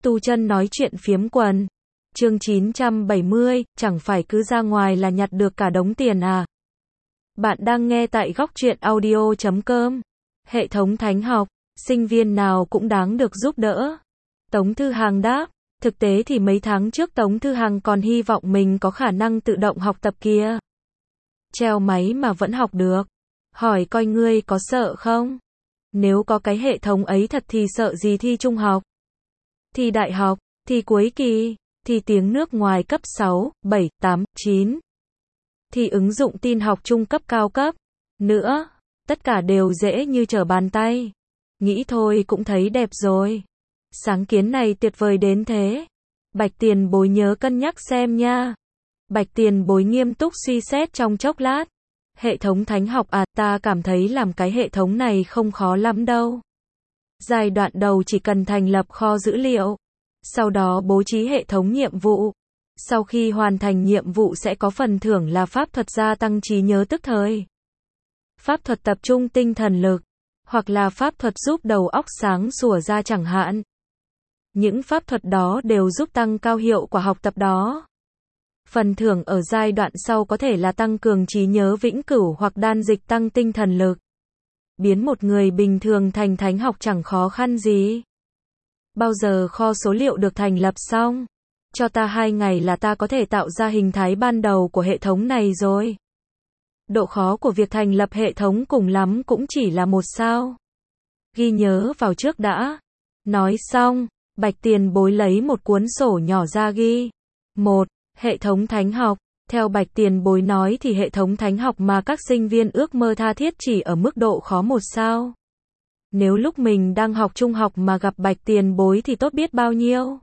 Tu chân nói chuyện phiếm quần. Chương 970, chẳng phải cứ ra ngoài là nhặt được cả đống tiền à? Bạn đang nghe tại góc truyện audio.com. Hệ thống thánh học, sinh viên nào cũng đáng được giúp đỡ. Tống Thư Hằng đáp, thực tế thì mấy tháng trước Tống Thư Hằng còn hy vọng mình có khả năng tự động học tập kia. Treo máy mà vẫn học được. Hỏi coi ngươi có sợ không? Nếu có cái hệ thống ấy thật thì sợ gì thi trung học, thi đại học, thi cuối kỳ, thi tiếng nước ngoài cấp 6, 7, 8, 9, thi ứng dụng tin học trung cấp cao cấp. Nữa, tất cả đều dễ như trở bàn tay. Nghĩ thôi cũng thấy đẹp rồi. Sáng kiến này tuyệt vời đến thế. Bạch Tiền Bối nhớ cân nhắc xem nha. Bạch Tiền Bối nghiêm túc suy xét trong chốc lát. Hệ thống thánh học à, ta cảm thấy làm cái hệ thống này không khó lắm đâu. Giai đoạn đầu chỉ cần thành lập kho dữ liệu, sau đó bố trí hệ thống nhiệm vụ. Sau khi hoàn thành nhiệm vụ sẽ có phần thưởng là pháp thuật gia tăng trí nhớ tức thời, pháp thuật tập trung tinh thần lực, hoặc là pháp thuật giúp đầu óc sáng sủa ra chẳng hạn. Những pháp thuật đó đều giúp tăng cao hiệu quả học tập đó. Phần thưởng ở giai đoạn sau có thể là tăng cường trí nhớ vĩnh cửu hoặc đan dịch tăng tinh thần lực. Biến một người bình thường thành thánh học chẳng khó khăn gì. Bao giờ kho số liệu được thành lập xong? Cho ta 2 ngày là ta có thể tạo ra hình thái ban đầu của hệ thống này rồi. Độ khó của việc thành lập hệ thống cùng lắm cũng chỉ là 1 sao. Ghi nhớ vào trước đã. Nói xong, Bạch Tiền Bối lấy một cuốn sổ nhỏ ra ghi. 1. Hệ thống thánh học. Theo Bạch Tiền Bối nói thì hệ thống thánh học mà các sinh viên ước mơ tha thiết chỉ ở mức độ khó 1 sao. Nếu lúc mình đang học trung học mà gặp Bạch Tiền Bối thì tốt biết bao nhiêu.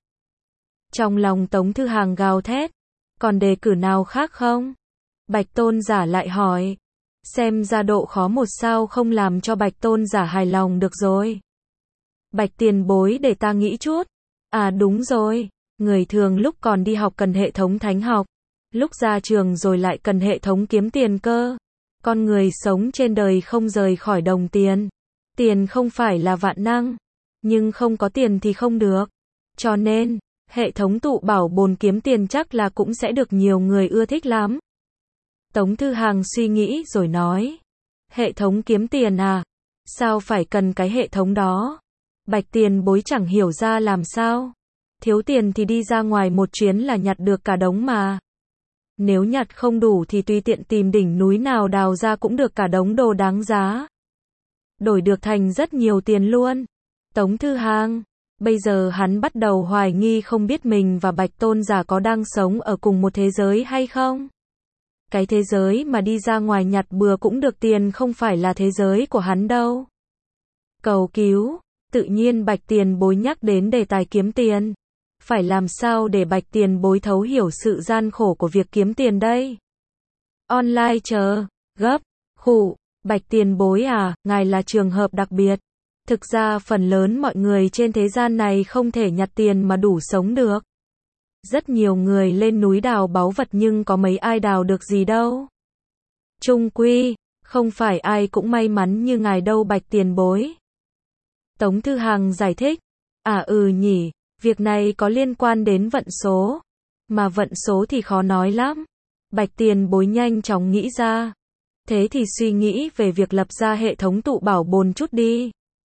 Trong lòng Tống Thư Hằng gào thét. Còn đề cử nào khác không? Bạch Tôn Giả lại hỏi. Xem ra độ khó 1 sao không làm cho Bạch Tôn Giả hài lòng được rồi. Bạch Tiền Bối để ta nghĩ chút. À đúng rồi, người thường lúc còn đi học cần hệ thống thánh học, lúc ra trường rồi lại cần hệ thống kiếm tiền cơ. Con người sống trên đời không rời khỏi đồng tiền. Tiền không phải là vạn năng, nhưng không có tiền thì không được. Cho nên, hệ thống tụ bảo bồn kiếm tiền chắc là cũng sẽ được nhiều người ưa thích lắm. Tống Thư Hằng suy nghĩ rồi nói. Hệ thống kiếm tiền à? Sao phải cần cái hệ thống đó? Bạch Tiền Bối chẳng hiểu ra làm sao. Thiếu tiền thì đi ra ngoài một chuyến là nhặt được cả đống mà. Nếu nhặt không đủ thì tùy tiện tìm đỉnh núi nào đào ra cũng được cả đống đồ đáng giá. Đổi được thành rất nhiều tiền luôn. Tống Thư Hằng, bây giờ hắn bắt đầu hoài nghi không biết mình và Bạch Tôn Giả có đang sống ở cùng một thế giới hay không. Cái thế giới mà đi ra ngoài nhặt bừa cũng được tiền không phải là thế giới của hắn đâu. Cầu cứu, tự nhiên Bạch Tiền Bối nhắc đến đề tài kiếm tiền. Phải làm sao để Bạch Tiền Bối thấu hiểu sự gian khổ của việc kiếm tiền đây? Online chờ, gấp, khụ, Bạch Tiền Bối à, ngài là trường hợp đặc biệt. Thực ra phần lớn mọi người trên thế gian này không thể nhặt tiền mà đủ sống được. Rất nhiều người lên núi đào báu vật nhưng có mấy ai đào được gì đâu. Chung quy, không phải ai cũng may mắn như ngài đâu Bạch Tiền Bối. Tống Thư Hằng giải thích. À nhỉ, việc này có liên quan đến vận số. Mà vận số thì khó nói lắm. Bạch Tiền Bối nhanh chóng nghĩ ra. Thế thì suy nghĩ về việc lập ra hệ thống tụ bảo bồn chút đi.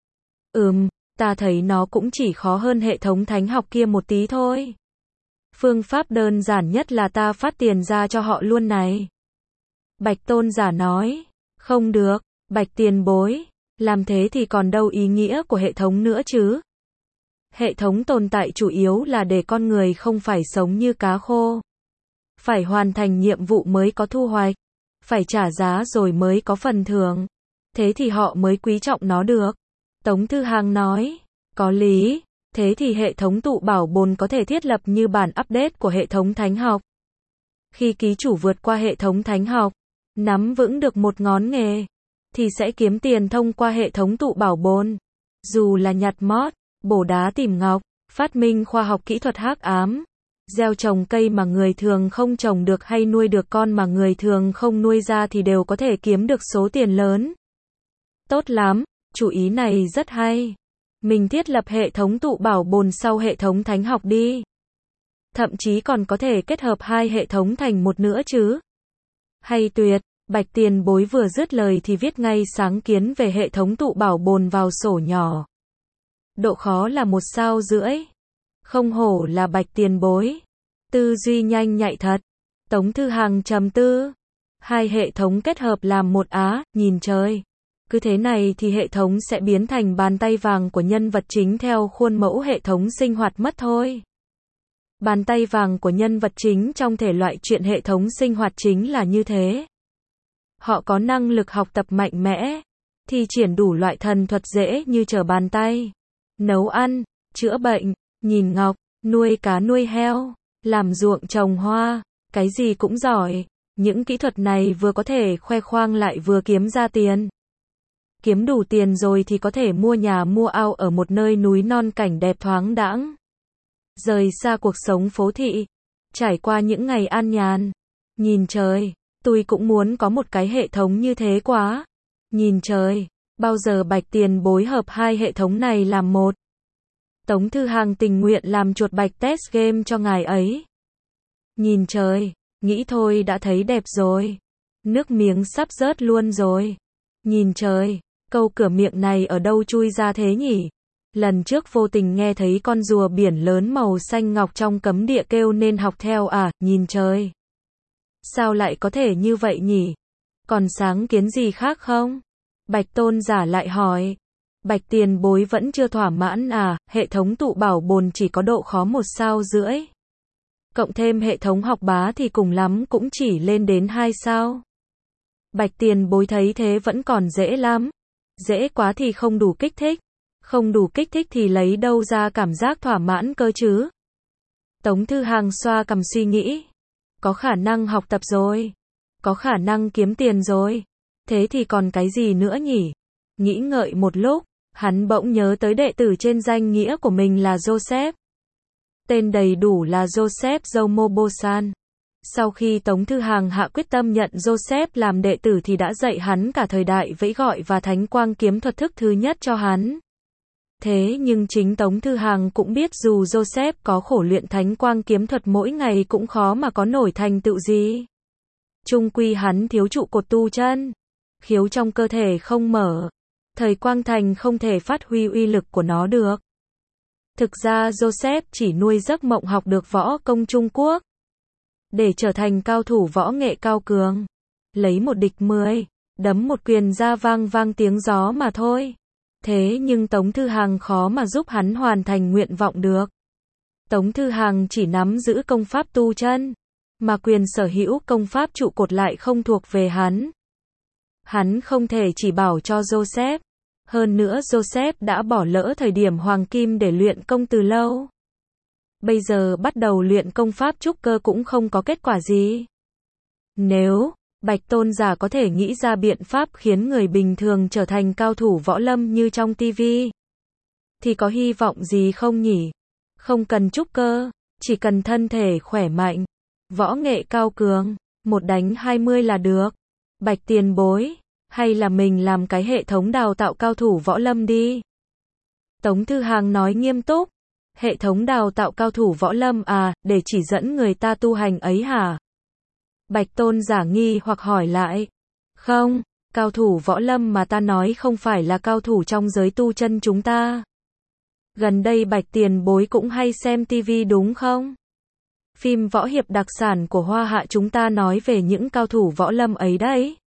Ta thấy nó cũng chỉ khó hơn hệ thống thánh học kia một tí thôi. Phương pháp đơn giản nhất là ta phát tiền ra cho họ luôn này. Bạch Tôn Giả nói. Không được, Bạch Tiền Bối. Làm thế thì còn đâu ý nghĩa của hệ thống nữa chứ. Hệ thống tồn tại chủ yếu là để con người không phải sống như cá khô. Phải hoàn thành nhiệm vụ mới có thu hoạch. Phải trả giá rồi mới có phần thưởng. Thế thì họ mới quý trọng nó được. Tống Thư Hằng nói. Có lý. Thế thì hệ thống tụ bảo bồn có thể thiết lập như bản update của hệ thống thánh học. Khi ký chủ vượt qua hệ thống thánh học, nắm vững được một ngón nghề, thì sẽ kiếm tiền thông qua hệ thống tụ bảo bồn. Dù là nhặt mót, bổ đá tìm ngọc, phát minh khoa học kỹ thuật hắc ám, gieo trồng cây mà người thường không trồng được hay nuôi được con mà người thường không nuôi ra thì đều có thể kiếm được số tiền lớn. Tốt lắm, chủ ý này rất hay. Mình thiết lập hệ thống tụ bảo bồn sau hệ thống thánh học đi. Thậm chí còn có thể kết hợp hai hệ thống thành một nữa chứ. Hay tuyệt, Bạch Tiền Bối vừa dứt lời thì viết ngay sáng kiến về hệ thống tụ bảo bồn vào sổ nhỏ. Độ khó là 1 sao rưỡi. Không hổ là Bạch Tiền Bối. Tư duy nhanh nhạy thật. Tống Thư Hằng trầm tư. Hai hệ thống kết hợp làm một á, nhìn trời. Cứ thế này thì hệ thống sẽ biến thành bàn tay vàng của nhân vật chính theo khuôn mẫu hệ thống sinh hoạt mất thôi. Bàn tay vàng của nhân vật chính trong thể loại truyện hệ thống sinh hoạt chính là như thế. Họ có năng lực học tập mạnh mẽ, thi triển đủ loại thần thuật dễ như trở bàn tay. Nấu ăn, chữa bệnh, nhìn ngọc, nuôi cá nuôi heo, làm ruộng trồng hoa, cái gì cũng giỏi. Những kỹ thuật này vừa có thể khoe khoang lại vừa kiếm ra tiền. Kiếm đủ tiền rồi thì có thể mua nhà mua ao ở một nơi núi non cảnh đẹp thoáng đãng. Rời xa cuộc sống phố thị, trải qua những ngày an nhàn. Nhìn trời, tôi cũng muốn có một cái hệ thống như thế quá. Nhìn trời, bao giờ Bạch Tiền Bối hợp hai hệ thống này làm một. Tống Thư Hằng tình nguyện làm chuột bạch test game cho ngài ấy. Nhìn trời, nghĩ thôi đã thấy đẹp rồi. Nước miếng sắp rớt luôn rồi. Nhìn trời, câu cửa miệng này ở đâu chui ra thế nhỉ? Lần trước vô tình nghe thấy con rùa biển lớn màu xanh ngọc trong cấm địa kêu nên học theo à, nhìn trời. Sao lại có thể như vậy nhỉ? Còn sáng kiến gì khác không? Bạch Tôn giả lại hỏi. Bạch Tiền Bối vẫn chưa thỏa mãn à, hệ thống tụ bảo bồn chỉ có độ khó 1 sao rưỡi. Cộng thêm hệ thống học bá thì cùng lắm cũng chỉ lên đến 2 sao. Bạch Tiền Bối thấy thế vẫn còn dễ lắm. Dễ quá thì không đủ kích thích. Không đủ kích thích thì lấy đâu ra cảm giác thỏa mãn cơ chứ? Tống Thư Hằng xoa cằm suy nghĩ. Có khả năng học tập rồi. Có khả năng kiếm tiền rồi. Thế thì còn cái gì nữa nhỉ? Nghĩ ngợi một lúc, hắn bỗng nhớ tới đệ tử trên danh nghĩa của mình là Joseph. Tên đầy đủ là Joseph Jomobosan. Sau khi Tống Thư Hằng hạ quyết tâm nhận Joseph làm đệ tử thì đã dạy hắn cả thời đại vẫy gọi và thánh quang kiếm thuật thức thứ nhất cho hắn. Thế nhưng chính Tống Thư Hằng cũng biết dù Joseph có khổ luyện thánh quang kiếm thuật mỗi ngày cũng khó mà có nổi thành tựu gì. Chung quy hắn thiếu trụ cột tu chân. Khiếu trong cơ thể không mở. Thời quang thành không thể phát huy uy lực của nó được. Thực ra Joseph chỉ nuôi giấc mộng học được võ công Trung Quốc. Để trở thành cao thủ võ nghệ cao cường. Lấy một địch 10, đấm một quyền ra vang vang tiếng gió mà thôi. Thế nhưng Tống Thư Hằng khó mà giúp hắn hoàn thành nguyện vọng được. Tống Thư Hằng chỉ nắm giữ công pháp tu chân, mà quyền sở hữu công pháp trụ cột lại không thuộc về hắn. Hắn không thể chỉ bảo cho Joseph. Hơn nữa Joseph đã bỏ lỡ thời điểm hoàng kim để luyện công từ lâu. Bây giờ bắt đầu luyện công pháp trúc cơ cũng không có kết quả gì. Nếu Bạch Tôn giả có thể nghĩ ra biện pháp khiến người bình thường trở thành cao thủ võ lâm như trong TV, thì có hy vọng gì không nhỉ? Không cần trúc cơ, chỉ cần thân thể khỏe mạnh, võ nghệ cao cường, 1 đánh 20 là được. Bạch Tiền Bối, hay là mình làm cái hệ thống đào tạo cao thủ võ lâm đi. Tống Thư Hằng nói nghiêm túc. Hệ thống đào tạo cao thủ võ lâm à, để chỉ dẫn người ta tu hành ấy hả? Bạch Tôn giả nghi hoặc hỏi lại. Không, cao thủ võ lâm mà ta nói không phải là cao thủ trong giới tu chân chúng ta. Gần đây Bạch Tiền Bối cũng hay xem TV đúng không? Phim võ hiệp đặc sản của Hoa Hạ chúng ta nói về những cao thủ võ lâm ấy đấy.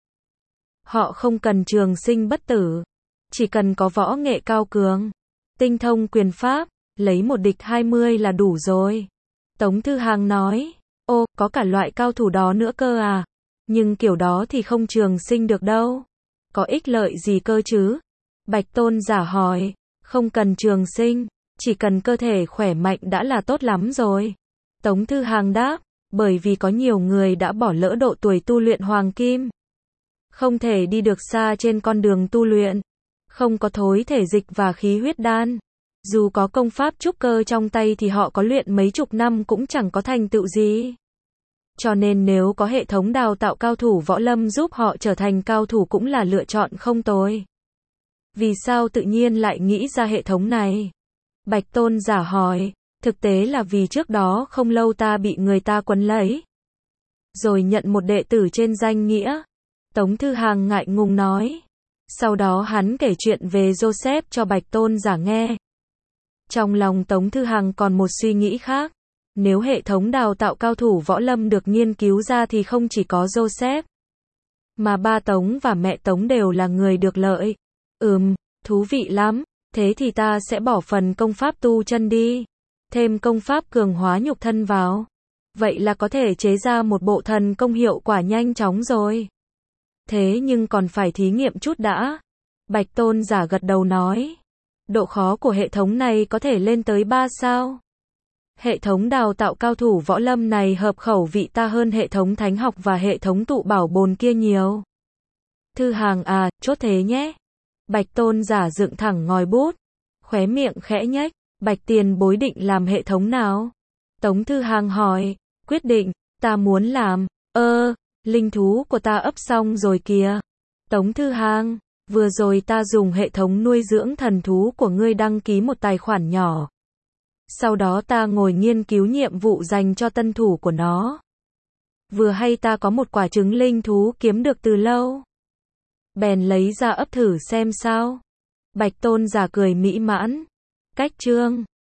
Họ không cần trường sinh bất tử, chỉ cần có võ nghệ cao cường, tinh thông quyền pháp, lấy một địch 20 là đủ rồi. Tống Thư Hằng nói, ô, có cả loại cao thủ đó nữa cơ à? Nhưng kiểu đó thì không trường sinh được đâu. Có ích lợi gì cơ chứ? Bạch Tôn giả hỏi, không cần trường sinh, chỉ cần cơ thể khỏe mạnh đã là tốt lắm rồi. Tống Thư Hằng đáp, bởi vì có nhiều người đã bỏ lỡ độ tuổi tu luyện hoàng kim. Không thể đi được xa trên con đường tu luyện. Không có thối thể dịch và khí huyết đan. Dù có công pháp trúc cơ trong tay thì họ có luyện mấy chục năm cũng chẳng có thành tựu gì. Cho nên nếu có hệ thống đào tạo cao thủ võ lâm giúp họ trở thành cao thủ cũng là lựa chọn không tồi. Vì sao tự nhiên lại nghĩ ra hệ thống này? Bạch Tôn giả hỏi. Thực tế là vì trước đó không lâu ta bị người ta quấn lấy. Rồi nhận một đệ tử trên danh nghĩa. Tống Thư Hàng ngại ngùng nói. Sau đó hắn kể chuyện về Joseph cho Bạch Tôn giả nghe. Trong lòng Tống Thư Hàng còn một suy nghĩ khác. Nếu hệ thống đào tạo cao thủ võ lâm được nghiên cứu ra thì không chỉ có Joseph, mà ba Tống và mẹ Tống đều là người được lợi. Thú vị lắm. Thế thì ta sẽ bỏ phần công pháp tu chân đi. Thêm công pháp cường hóa nhục thân vào. Vậy là có thể chế ra một bộ thần công hiệu quả nhanh chóng rồi. Thế nhưng còn phải thí nghiệm chút đã. Bạch Tôn giả gật đầu nói. Độ khó của hệ thống này có thể lên tới 3 sao. Hệ thống đào tạo cao thủ võ lâm này hợp khẩu vị ta hơn hệ thống thánh học và hệ thống tụ bảo bồn kia nhiều. Thư Hàng à, chốt thế nhé. Bạch Tôn giả dựng thẳng ngòi bút. Khóe miệng khẽ nhếch. Bạch tiền bối định làm hệ thống nào? Tống Thư Hàng hỏi. Quyết định, ta muốn làm. Linh thú của ta ấp xong rồi kìa. Tống Thư Hàng, vừa rồi ta dùng hệ thống nuôi dưỡng thần thú của ngươi đăng ký một tài khoản nhỏ. Sau đó ta ngồi nghiên cứu nhiệm vụ dành cho tân thủ của nó. Vừa hay ta có một quả trứng linh thú kiếm được từ lâu. Bèn lấy ra ấp thử xem sao. Bạch Tôn giả cười mỹ mãn. Cách chương